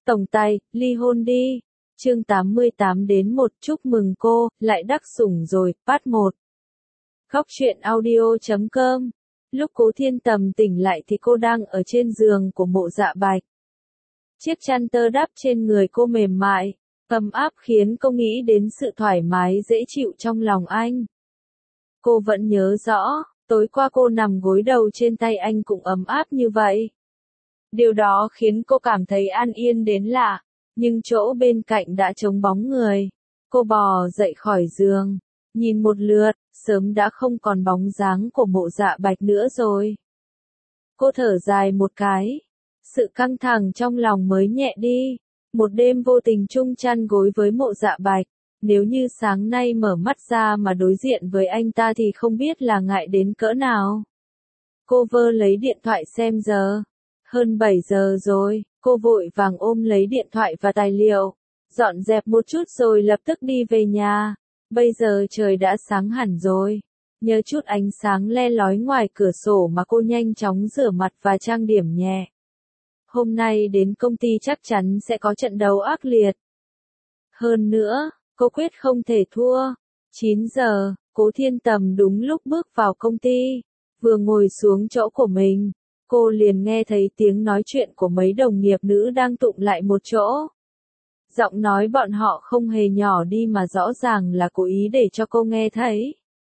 Tổng tài, ly hôn đi. Chương 88-1 chúc mừng cô, lại đắc sủng rồi, part 1. Góc truyện audio.com. Lúc Cố Thiên Tầm tỉnh lại thì cô đang ở trên giường của Mộ Dạ Bạch. Chiếc chăn tơ đắp trên người cô mềm mại, ấm áp khiến cô nghĩ đến sự thoải mái dễ chịu trong lòng anh. Cô vẫn nhớ rõ, tối qua cô nằm gối đầu trên tay anh cũng ấm áp như vậy. Điều đó khiến cô cảm thấy an yên đến lạ, nhưng chỗ bên cạnh đã trống bóng người. Cô bò dậy khỏi giường, nhìn một lượt, sớm đã không còn bóng dáng của Mộ Dạ Bạch nữa rồi. Cô thở dài một cái, sự căng thẳng trong lòng mới nhẹ đi. Một đêm vô tình chung chăn gối với Mộ Dạ Bạch, nếu như sáng nay mở mắt ra mà đối diện với anh ta thì không biết là ngại đến cỡ nào. Cô vơ lấy điện thoại xem giờ. Hơn 7 giờ rồi, cô vội vàng ôm lấy điện thoại và tài liệu, dọn dẹp một chút rồi lập tức đi về nhà. Bây giờ trời đã sáng hẳn rồi, nhờ chút ánh sáng le lói ngoài cửa sổ mà cô nhanh chóng rửa mặt và trang điểm nhẹ. Hôm nay đến công ty chắc chắn sẽ có trận đấu ác liệt. Hơn nữa, cô quyết không thể thua. 9 giờ, Cố Thiên Tầm đúng lúc bước vào công ty, vừa ngồi xuống chỗ của mình. Cô liền nghe thấy tiếng nói chuyện của mấy đồng nghiệp nữ đang tụng lại một chỗ. Giọng nói bọn họ không hề nhỏ đi mà rõ ràng là cố ý để cho cô nghe thấy.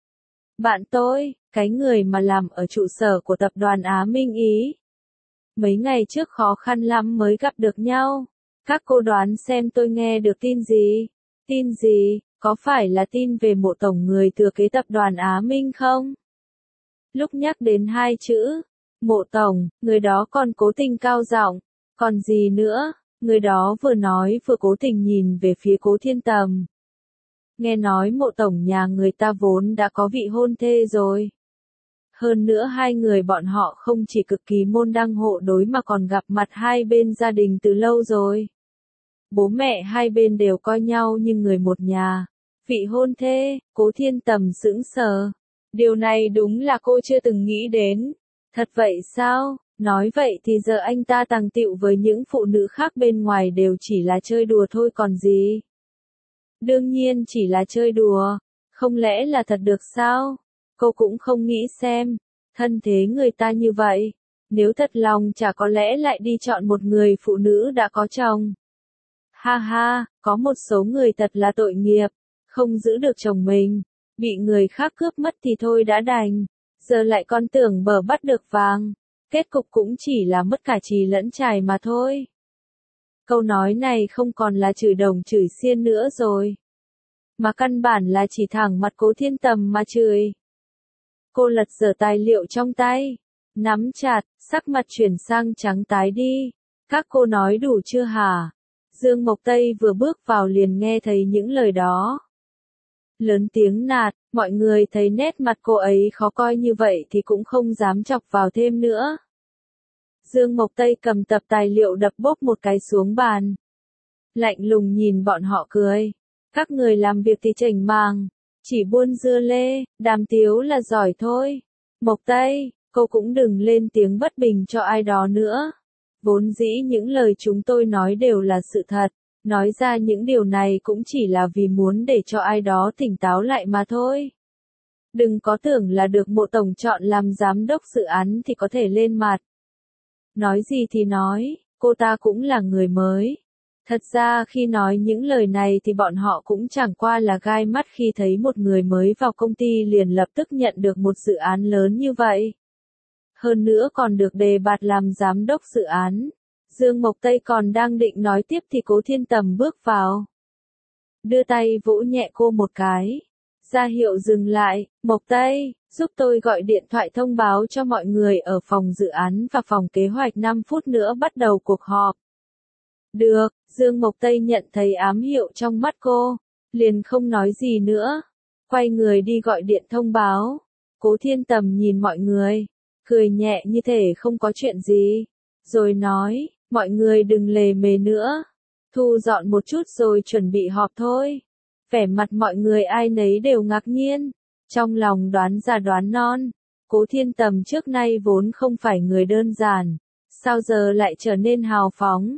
Bạn tôi, cái người mà làm ở trụ sở của tập đoàn Á Minh Ý. Mấy ngày trước khó khăn lắm mới gặp được nhau. Các cô đoán xem tôi nghe được tin gì? Tin gì? Có phải là tin về Mộ tổng người thừa kế tập đoàn Á Minh không? Lúc nhắc đến hai chữ Mộ tổng, người đó còn cố tình cao giọng. Còn gì nữa? Người đó vừa nói vừa cố tình nhìn về phía Cố Thiên Tầm. Nghe nói Mộ tổng nhà người ta vốn đã có vị hôn thê rồi. Hơn nữa hai người bọn họ không chỉ cực kỳ môn đăng hộ đối mà còn gặp mặt hai bên gia đình từ lâu rồi. Bố mẹ hai bên đều coi nhau như người một nhà. Vị hôn thê, Cố Thiên Tầm sững sờ. Điều này đúng là cô chưa từng nghĩ đến. Thật vậy sao? Nói vậy thì giờ anh ta tàng tựu với những phụ nữ khác bên ngoài đều chỉ là chơi đùa thôi còn gì. Đương nhiên chỉ là chơi đùa, không lẽ là thật được sao? Cô cũng không nghĩ xem, thân thế người ta như vậy, nếu thật lòng chả có lẽ lại đi chọn một người phụ nữ đã có chồng. Ha ha, có một số người thật là tội nghiệp, không giữ được chồng mình, bị người khác cướp mất thì thôi đã đành. Giờ lại còn tưởng bờ bắt được vàng, kết cục cũng chỉ là mất cả chì lẫn chài mà thôi. Câu nói này không còn là chửi đồng chửi xiên nữa rồi, mà căn bản là chỉ thẳng mặt Cố Thiên Tầm mà chửi. Cô lật dở tài liệu trong tay, nắm chặt, sắc mặt chuyển sang trắng tái đi. Các cô nói đủ chưa hả? Dương Mộc Tây vừa bước vào liền nghe thấy những lời đó. Lớn tiếng nạt, mọi người thấy nét mặt cô ấy khó coi như vậy thì cũng không dám chọc vào thêm nữa. Dương Mộc Tây cầm tập tài liệu đập bốp một cái xuống bàn. Lạnh lùng nhìn bọn họ cười. Các người làm việc thì chảnh màng, chỉ buôn dưa lê, đàm tiếu là giỏi thôi. Mộc Tây, cô cũng đừng lên tiếng bất bình cho ai đó nữa. Vốn dĩ những lời chúng tôi nói đều là sự thật. Nói ra những điều này cũng chỉ là vì muốn để cho ai đó tỉnh táo lại mà thôi. Đừng có tưởng là được Mộ tổng chọn làm giám đốc dự án thì có thể lên mặt. Nói gì thì nói, cô ta cũng là người mới. Thật ra khi nói những lời này thì bọn họ cũng chẳng qua là gai mắt khi thấy một người mới vào công ty liền lập tức nhận được một dự án lớn như vậy. Hơn nữa còn được đề bạt làm giám đốc dự án. Dương Mộc Tây còn đang định nói tiếp thì Cố Thiên Tầm bước vào. Đưa tay vỗ nhẹ cô một cái. Ra hiệu dừng lại. Mộc Tây, giúp tôi gọi điện thoại thông báo cho mọi người ở phòng dự án và phòng kế hoạch 5 phút nữa bắt đầu cuộc họp. Được, Dương Mộc Tây nhận thấy ám hiệu trong mắt cô, liền không nói gì nữa. Quay người đi gọi điện thông báo. Cố Thiên Tầm nhìn mọi người, cười nhẹ như thể không có chuyện gì. Rồi nói, mọi người đừng lề mề nữa. Thu dọn một chút rồi chuẩn bị họp thôi. Vẻ mặt mọi người ai nấy đều ngạc nhiên. Trong lòng đoán già đoán non. Cố Thiên Tầm trước nay vốn không phải người đơn giản. Sao giờ lại trở nên hào phóng,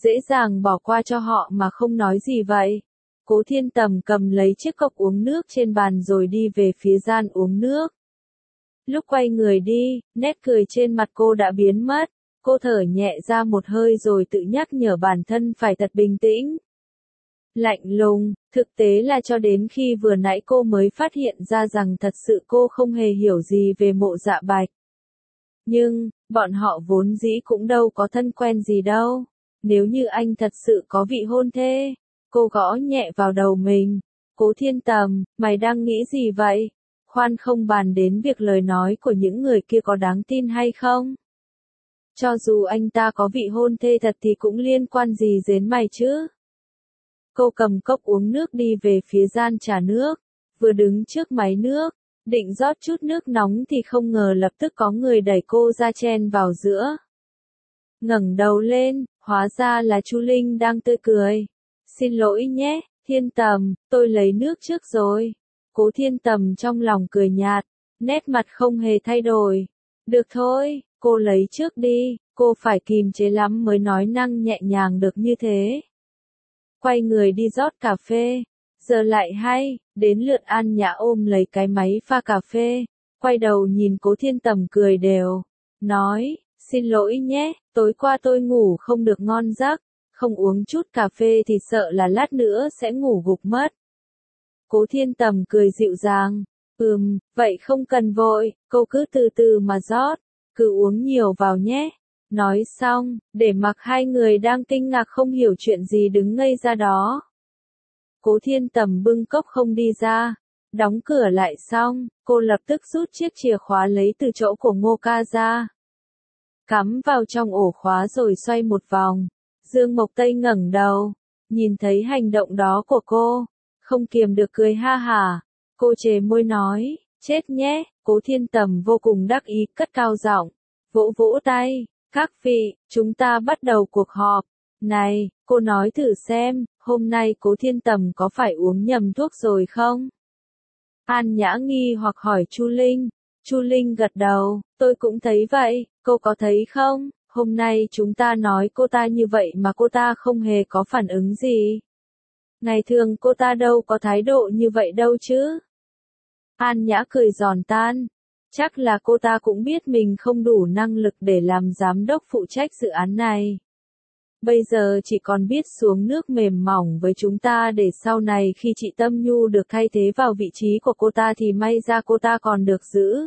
dễ dàng bỏ qua cho họ mà không nói gì vậy. Cố Thiên Tầm cầm lấy chiếc cốc uống nước trên bàn rồi đi về phía gian uống nước. Lúc quay người đi, nét cười trên mặt cô đã biến mất. Cô thở nhẹ ra một hơi rồi tự nhắc nhở bản thân phải thật bình tĩnh. Lạnh lùng, thực tế là cho đến khi vừa nãy cô mới phát hiện ra rằng thật sự cô không hề hiểu gì về Mộ Dạ Bạch. Nhưng, bọn họ vốn dĩ cũng đâu có thân quen gì đâu. Nếu như anh thật sự có vị hôn thê, cô gõ nhẹ vào đầu mình. Cố Thiên Tầm, mày đang nghĩ gì vậy? Khoan không bàn đến việc lời nói của những người kia có đáng tin hay không. Cho dù anh ta có vị hôn thê thật thì cũng liên quan gì đến mày chứ? Cô cầm cốc uống nước đi về phía gian trà nước, vừa đứng trước máy nước, định rót chút nước nóng thì không ngờ lập tức có người đẩy cô ra chen vào giữa. Ngẩng đầu lên, hóa ra là Chu Linh đang tươi cười. Xin lỗi nhé, Thiên Tầm, tôi lấy nước trước rồi. Cố Thiên Tầm trong lòng cười nhạt, nét mặt không hề thay đổi. Được thôi, cô lấy trước đi, cô phải kìm chế lắm mới nói năng nhẹ nhàng được như thế. Quay người đi rót cà phê. Giờ lại hay, đến lượt An Nhã ôm lấy cái máy pha cà phê, quay đầu nhìn Cố Thiên Tầm cười đều, nói, xin lỗi nhé, tối qua tôi ngủ không được ngon giấc, không uống chút cà phê thì sợ là lát nữa sẽ ngủ gục mất. Cố Thiên Tầm cười dịu dàng, vậy không cần vội, cô cứ từ từ mà rót, cứ uống nhiều vào nhé. Nói xong, để mặc hai người đang kinh ngạc không hiểu chuyện gì đứng ngây ra đó. Cố Thiên Tầm bưng cốc không đi ra, đóng cửa lại xong, cô lập tức rút chiếc chìa khóa lấy từ chỗ của Ngô Ca ra. Cắm vào trong ổ khóa rồi xoay một vòng. Dương Mộc Tây ngẩng đầu, nhìn thấy hành động đó của cô, không kiềm được cười ha hả. Cô chề môi nói, chết nhé, Cố Thiên Tầm vô cùng đắc ý cất cao giọng, vỗ vỗ tay, các vị, chúng ta bắt đầu cuộc họp. Này, cô nói thử xem, hôm nay Cố Thiên Tầm có phải uống nhầm thuốc rồi không? An Nhã nghi hoặc hỏi Chu Linh. Chu Linh gật đầu, tôi cũng thấy vậy, cô có thấy không? Hôm nay chúng ta nói cô ta như vậy mà cô ta không hề có phản ứng gì. Ngày thường cô ta đâu có thái độ như vậy đâu chứ. An Nhã cười giòn tan. Chắc là cô ta cũng biết mình không đủ năng lực để làm giám đốc phụ trách dự án này. Bây giờ chỉ còn biết xuống nước mềm mỏng với chúng ta để sau này khi chị Tâm Nhu được thay thế vào vị trí của cô ta thì may ra cô ta còn được giữ.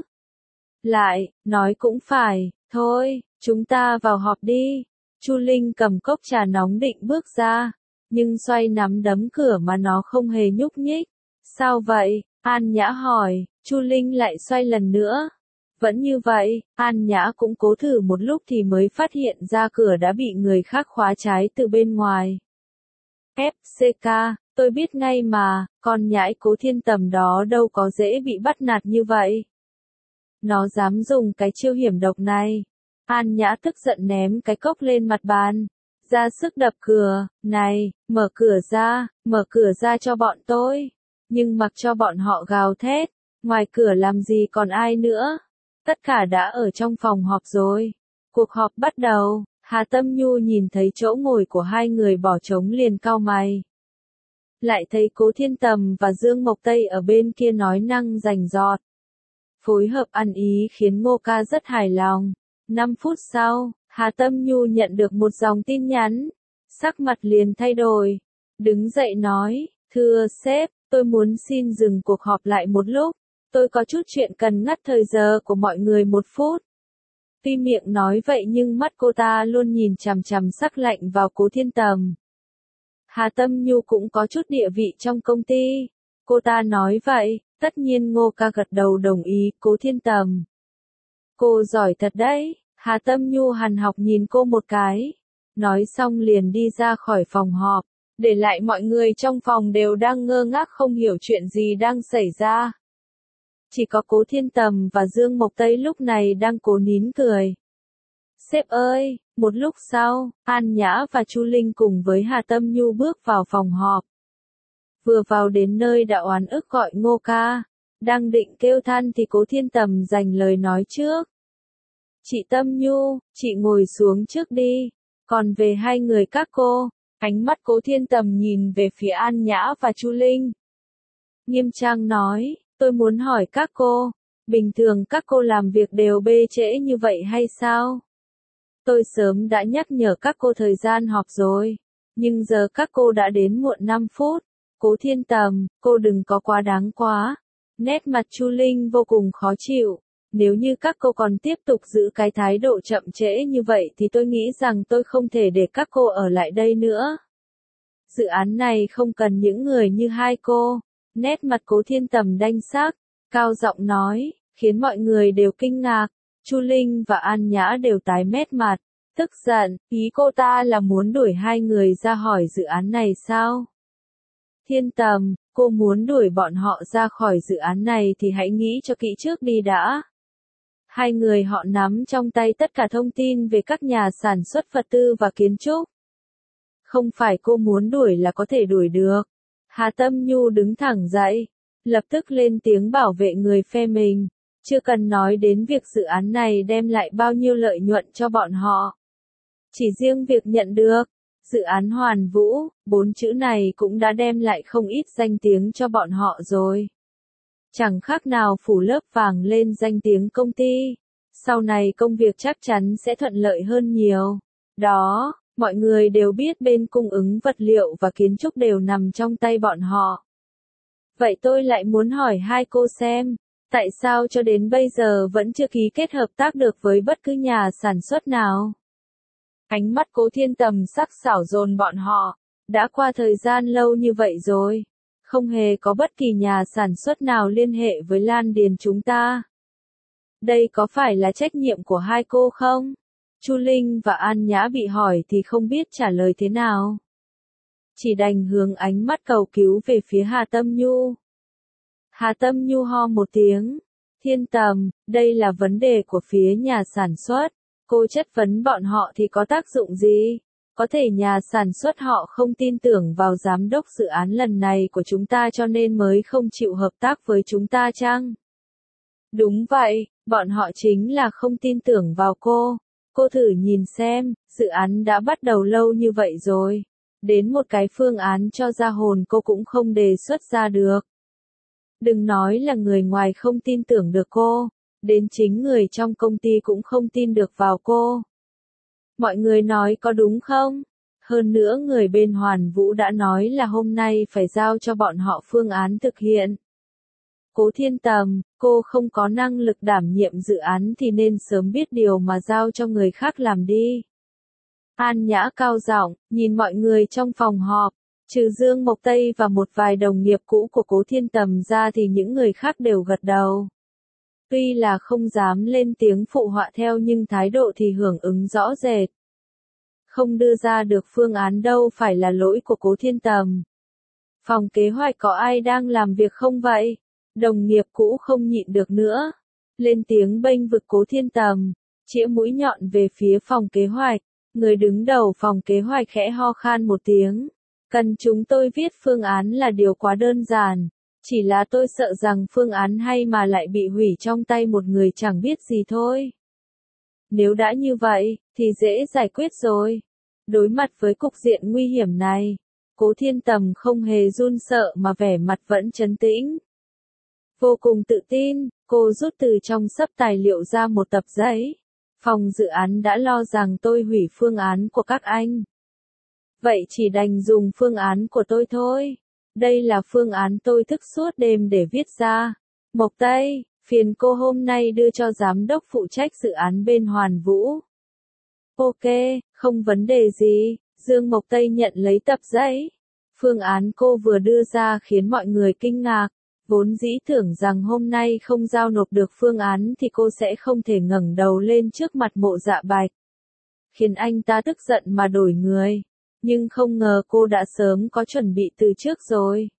Lại, nói cũng phải, thôi, chúng ta vào họp đi. Chu Linh cầm cốc trà nóng định bước ra, nhưng xoay nắm đấm cửa mà nó không hề nhúc nhích. Sao vậy? An Nhã hỏi, Chu Linh lại xoay lần nữa. Vẫn như vậy, An Nhã cũng cố thử một lúc thì mới phát hiện ra cửa đã bị người khác khóa trái từ bên ngoài. FCK, tôi biết ngay mà, con nhãi Cố Thiên Tầm đó đâu có dễ bị bắt nạt như vậy. Nó dám dùng cái chiêu hiểm độc này. An Nhã tức giận ném cái cốc lên mặt bàn, ra sức đập cửa, này, mở cửa ra cho bọn tôi. Nhưng mặc cho bọn họ gào thét, ngoài cửa làm gì còn ai nữa. Tất cả đã ở trong phòng họp rồi. Cuộc họp bắt đầu, Hà Tâm Nhu nhìn thấy chỗ ngồi của hai người bỏ trống liền cau mày. Lại thấy Cố Thiên Tầm và Dương Mộc Tây ở bên kia nói năng rành rọt. Phối hợp ăn ý khiến Ngô Ca rất hài lòng. 5 phút sau, Hà Tâm Nhu nhận được một dòng tin nhắn. Sắc mặt liền thay đổi. Đứng dậy nói, thưa sếp, tôi muốn xin dừng cuộc họp lại một lúc. Tôi có chút chuyện cần ngắt thời giờ của mọi người 1 phút. Tuy miệng nói vậy nhưng mắt cô ta luôn nhìn chằm chằm sắc lạnh vào Cố Thiên Tầm. Hà Tâm Nhu cũng có chút địa vị trong công ty. Cô ta nói vậy, tất nhiên Ngô Ca gật đầu đồng ý. Cố Thiên Tầm, cô giỏi thật đấy. Hà Tâm Nhu hằn học nhìn cô một cái. Nói xong liền đi ra khỏi phòng họp, để lại mọi người trong phòng đều đang ngơ ngác không hiểu chuyện gì đang xảy ra. Chỉ có Cố Thiên Tầm và Dương Mộc Tây lúc này đang cố nín cười. Sếp ơi, một lúc sau, An Nhã và Chu Linh cùng với Hà Tâm Nhu bước vào phòng họp. Vừa vào đến nơi đã oán ức gọi Ngô Ca, đang định kêu than thì Cố Thiên Tầm dành lời nói trước. Chị Tâm Nhu, chị ngồi xuống trước đi. Còn về hai người các cô, ánh mắt Cố Thiên Tầm nhìn về phía An Nhã và Chu Linh. Nghiêm trang nói, tôi muốn hỏi các cô, bình thường các cô làm việc đều bê trễ như vậy hay sao? Tôi sớm đã nhắc nhở các cô thời gian họp rồi, nhưng giờ các cô đã đến muộn 5 phút. Cố Thiên Tầm, cô đừng có quá đáng quá. Nét mặt Chu Linh vô cùng khó chịu. Nếu như các cô còn tiếp tục giữ cái thái độ chậm trễ như vậy thì tôi nghĩ rằng tôi không thể để các cô ở lại đây nữa. Dự án này không cần những người như hai cô. Nét mặt Cố Thiên Tầm đanh sắc, cao giọng nói, khiến mọi người đều kinh ngạc. Chu Linh và An Nhã đều tái mét mặt, tức giận, ý cô ta là muốn đuổi hai người ra khỏi dự án này sao? Thiên Tầm, cô muốn đuổi bọn họ ra khỏi dự án này thì hãy nghĩ cho kỹ trước đi đã. Hai người họ nắm trong tay tất cả thông tin về các nhà sản xuất vật tư và kiến trúc. Không phải cô muốn đuổi là có thể đuổi được. Hà Tâm Nhu đứng thẳng dậy, lập tức lên tiếng bảo vệ người phe mình. Chưa cần nói đến việc dự án này đem lại bao nhiêu lợi nhuận cho bọn họ. Chỉ riêng việc nhận được dự án Hoàn Vũ, 4 chữ này cũng đã đem lại không ít danh tiếng cho bọn họ rồi. Chẳng khác nào phủ lớp vàng lên danh tiếng công ty. Sau này công việc chắc chắn sẽ thuận lợi hơn nhiều. Đó, mọi người đều biết bên cung ứng vật liệu và kiến trúc đều nằm trong tay bọn họ. Vậy tôi lại muốn hỏi hai cô xem, tại sao cho đến bây giờ vẫn chưa ký kết hợp tác được với bất cứ nhà sản xuất nào? Ánh mắt Cố Thiên Tầm sắc sảo dồn bọn họ, đã qua thời gian lâu như vậy rồi, không hề có bất kỳ nhà sản xuất nào liên hệ với Lan Điền chúng ta. Đây có phải là trách nhiệm của hai cô không? Chu Linh và An Nhã bị hỏi thì không biết trả lời thế nào. Chỉ đành hướng ánh mắt cầu cứu về phía Hà Tâm Nhu. Hà Tâm Nhu ho một tiếng. Thiên Tầm, đây là vấn đề của phía nhà sản xuất. Cô chất vấn bọn họ thì có tác dụng gì? Có thể nhà sản xuất họ không tin tưởng vào giám đốc dự án lần này của chúng ta cho nên mới không chịu hợp tác với chúng ta chăng? Đúng vậy, bọn họ chính là không tin tưởng vào cô. Cô thử nhìn xem, dự án đã bắt đầu lâu như vậy rồi. Đến một cái phương án cho ra hồn cô cũng không đề xuất ra được. Đừng nói là người ngoài không tin tưởng được cô, đến chính người trong công ty cũng không tin được vào cô. Mọi người nói có đúng không? Hơn nữa người bên Hoàn Vũ đã nói là hôm nay phải giao cho bọn họ phương án thực hiện. Cố Thiên Tầm, cô không có năng lực đảm nhiệm dự án thì nên sớm biết điều mà giao cho người khác làm đi. An Nhã cao giọng, nhìn mọi người trong phòng họp, trừ Dương Mộc Tây và một vài đồng nghiệp cũ của Cố Thiên Tầm ra thì những người khác đều gật đầu. Tuy là không dám lên tiếng phụ họa theo nhưng thái độ thì hưởng ứng rõ rệt. Không đưa ra được phương án đâu phải là lỗi của Cố Thiên Tầm. Phòng kế hoạch có ai đang làm việc không vậy? Đồng nghiệp cũ không nhịn được nữa. Lên tiếng bênh vực Cố Thiên Tầm, chĩa mũi nhọn về phía phòng kế hoạch. Người đứng đầu phòng kế hoạch khẽ ho khan một tiếng. Cần chúng tôi viết phương án là điều quá đơn giản. Chỉ là tôi sợ rằng phương án hay mà lại bị hủy trong tay một người chẳng biết gì thôi. Nếu đã như vậy, thì dễ giải quyết rồi. Đối mặt với cục diện nguy hiểm này, Cố Thiên Tầm không hề run sợ mà vẻ mặt vẫn trấn tĩnh. Vô cùng tự tin, cô rút từ trong xấp tài liệu ra một tập giấy. Phòng dự án đã lo rằng tôi hủy phương án của các anh. Vậy chỉ đành dùng phương án của tôi thôi. Đây là phương án tôi thức suốt đêm để viết ra. Mộc Tây, phiền cô hôm nay đưa cho giám đốc phụ trách dự án bên Hoàn Vũ. Ok, không vấn đề gì. Dương Mộc Tây nhận lấy tập giấy. Phương án cô vừa đưa ra khiến mọi người kinh ngạc. Vốn dĩ tưởng rằng hôm nay không giao nộp được phương án thì cô sẽ không thể ngẩng đầu lên trước mặt Mộ Dạ Bạch. Khiến anh ta tức giận mà đổi người. Nhưng không ngờ cô đã sớm có chuẩn bị từ trước rồi.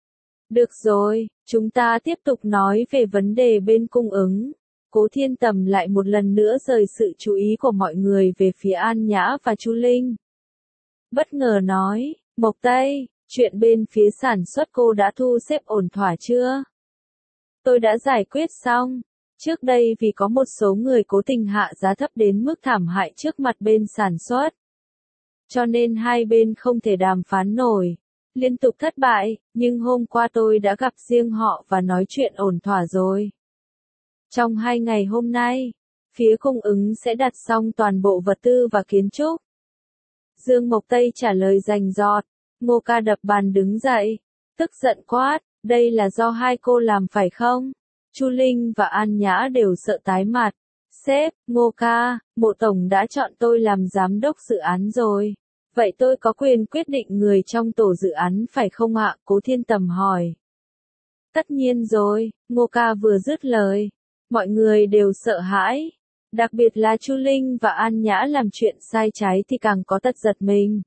Được rồi, chúng ta tiếp tục nói về vấn đề bên cung ứng. Cố Thiên Tầm lại một lần nữa rời sự chú ý của mọi người về phía An Nhã và Chu Linh. Bất ngờ nói, Mộc Tây, chuyện bên phía sản xuất cô đã thu xếp ổn thỏa chưa? Tôi đã giải quyết xong. Trước đây vì có một số người cố tình hạ giá thấp đến mức thảm hại trước mặt bên sản xuất. cho nên hai bên không thể đàm phán nổi. Liên tục thất bại, nhưng hôm qua tôi đã gặp riêng họ và nói chuyện ổn thỏa rồi. Trong 2 ngày hôm nay, phía cung ứng sẽ đặt xong toàn bộ vật tư và kiến trúc. Dương Mộc Tây trả lời rành rọt. Ngô Ca đập bàn đứng dậy, tức giận quát, đây là do hai cô làm phải không? Chu Linh và An Nhã đều sợ tái mặt. Sếp, Ngô Ca, Bộ Tổng đã chọn tôi làm giám đốc dự án rồi. Vậy tôi có quyền quyết định người trong tổ dự án phải không ạ? Cố Thiên Tầm hỏi. Tất nhiên rồi, Ngô Ca vừa dứt lời. Mọi người đều sợ hãi. Đặc biệt là Chu Linh và An Nhã làm chuyện sai trái thì càng có tật giật mình.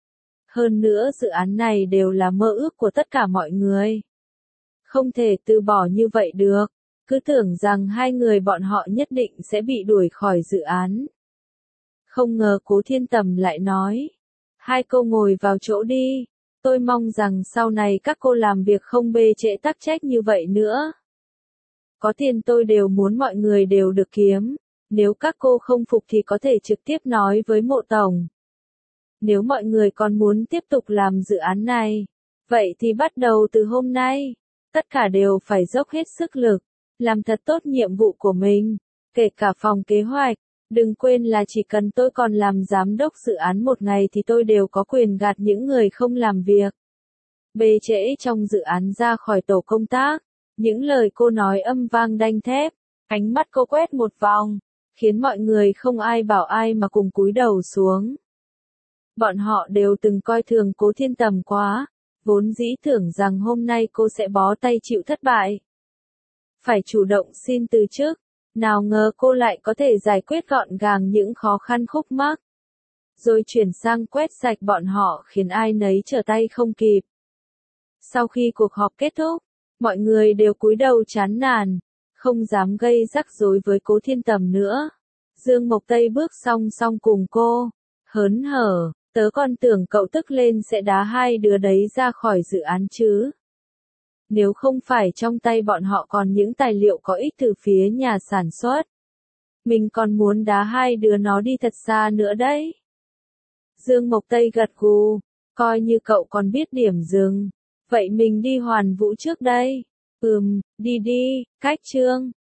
Hơn nữa dự án này đều là mơ ước của tất cả mọi người. Không thể từ bỏ như vậy được. Cứ tưởng rằng hai người bọn họ nhất định sẽ bị đuổi khỏi dự án. Không ngờ Cố Thiên Tầm lại nói. Hai cô ngồi vào chỗ đi. Tôi mong rằng sau này các cô làm việc không bê trễ tắc trách như vậy nữa. Có tiền tôi đều muốn mọi người đều được kiếm. Nếu các cô không phục thì có thể trực tiếp nói với Mộ Tổng. Nếu mọi người còn muốn tiếp tục làm dự án này, vậy thì bắt đầu từ hôm nay, tất cả đều phải dốc hết sức lực, làm thật tốt nhiệm vụ của mình, kể cả phòng kế hoạch. Đừng quên là chỉ cần tôi còn làm giám đốc dự án một ngày thì tôi đều có quyền gạt những người không làm việc bê trễ trong dự án ra khỏi tổ công tác. Những lời cô nói âm vang đanh thép, ánh mắt cô quét một vòng, khiến mọi người không ai bảo ai mà cùng cúi đầu xuống. Bọn họ đều từng coi thường Cố Thiên Tầm quá, vốn dĩ tưởng rằng hôm nay cô sẽ bó tay chịu thất bại. Phải chủ động xin từ chức, nào ngờ cô lại có thể giải quyết gọn gàng những khó khăn khúc mắc. Rồi chuyển sang quét sạch bọn họ khiến ai nấy trở tay không kịp. Sau khi cuộc họp kết thúc, mọi người đều cúi đầu chán nản, không dám gây rắc rối với Cố Thiên Tầm nữa. Dương Mộc Tây bước song song cùng cô, hớn hở, tớ còn tưởng cậu tức lên sẽ đá hai đứa đấy ra khỏi dự án chứ. Nếu không phải trong tay bọn họ còn những tài liệu có ích từ phía nhà sản xuất, mình còn muốn đá hai đứa nó đi thật xa nữa đấy. Dương Mộc Tây gật gù, coi như cậu còn biết điểm dừng. Vậy mình đi Hoàn Vũ trước đây. Đi đi, cách chương.